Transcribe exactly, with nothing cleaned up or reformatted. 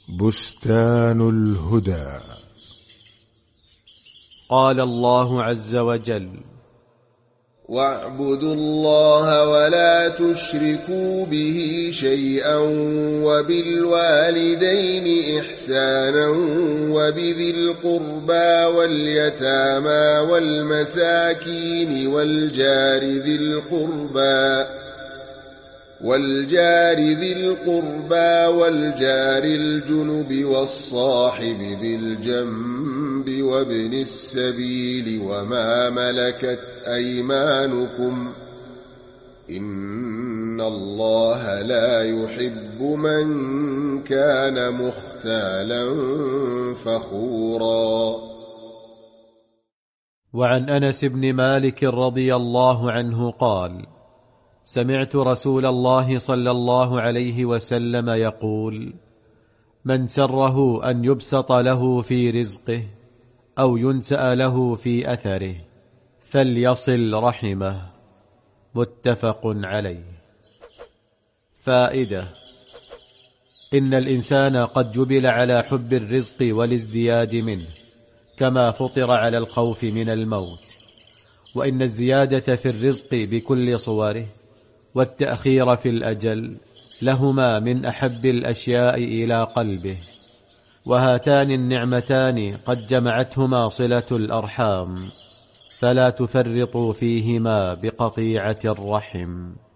بستان الهدى. قال الله عز وجل: واعبدوا الله ولا تشركوا به شيئا وبالوالدين إحسانا وبذي القربى واليتامى والمساكين والجار ذي القربى والجار ذي القربى والجار الجنب والصاحب ذي الجنب وابن السبيل وما ملكت أيمانكم إن الله لا يحب من كان مختالا فخورا. وعن أنس بن مالك رضي الله عنه قال: سمعت رسول الله صلى الله عليه وسلم يقول: من سره أن يبسط له في رزقه أو ينسأ له في أثره فليصل رحمه. متفق عليه. فائدة: إن الإنسان قد جبل على حب الرزق والازدياد منه، كما فطر على الخوف من الموت، وإن الزيادة في الرزق بكل صوره والتأخير في الأجل لهما من أحب الأشياء إلى قلبه، وهاتان النعمتان قد جمعتهما صلة الأرحام، فلا تفرطوا فيهما بقطيعة الرحم.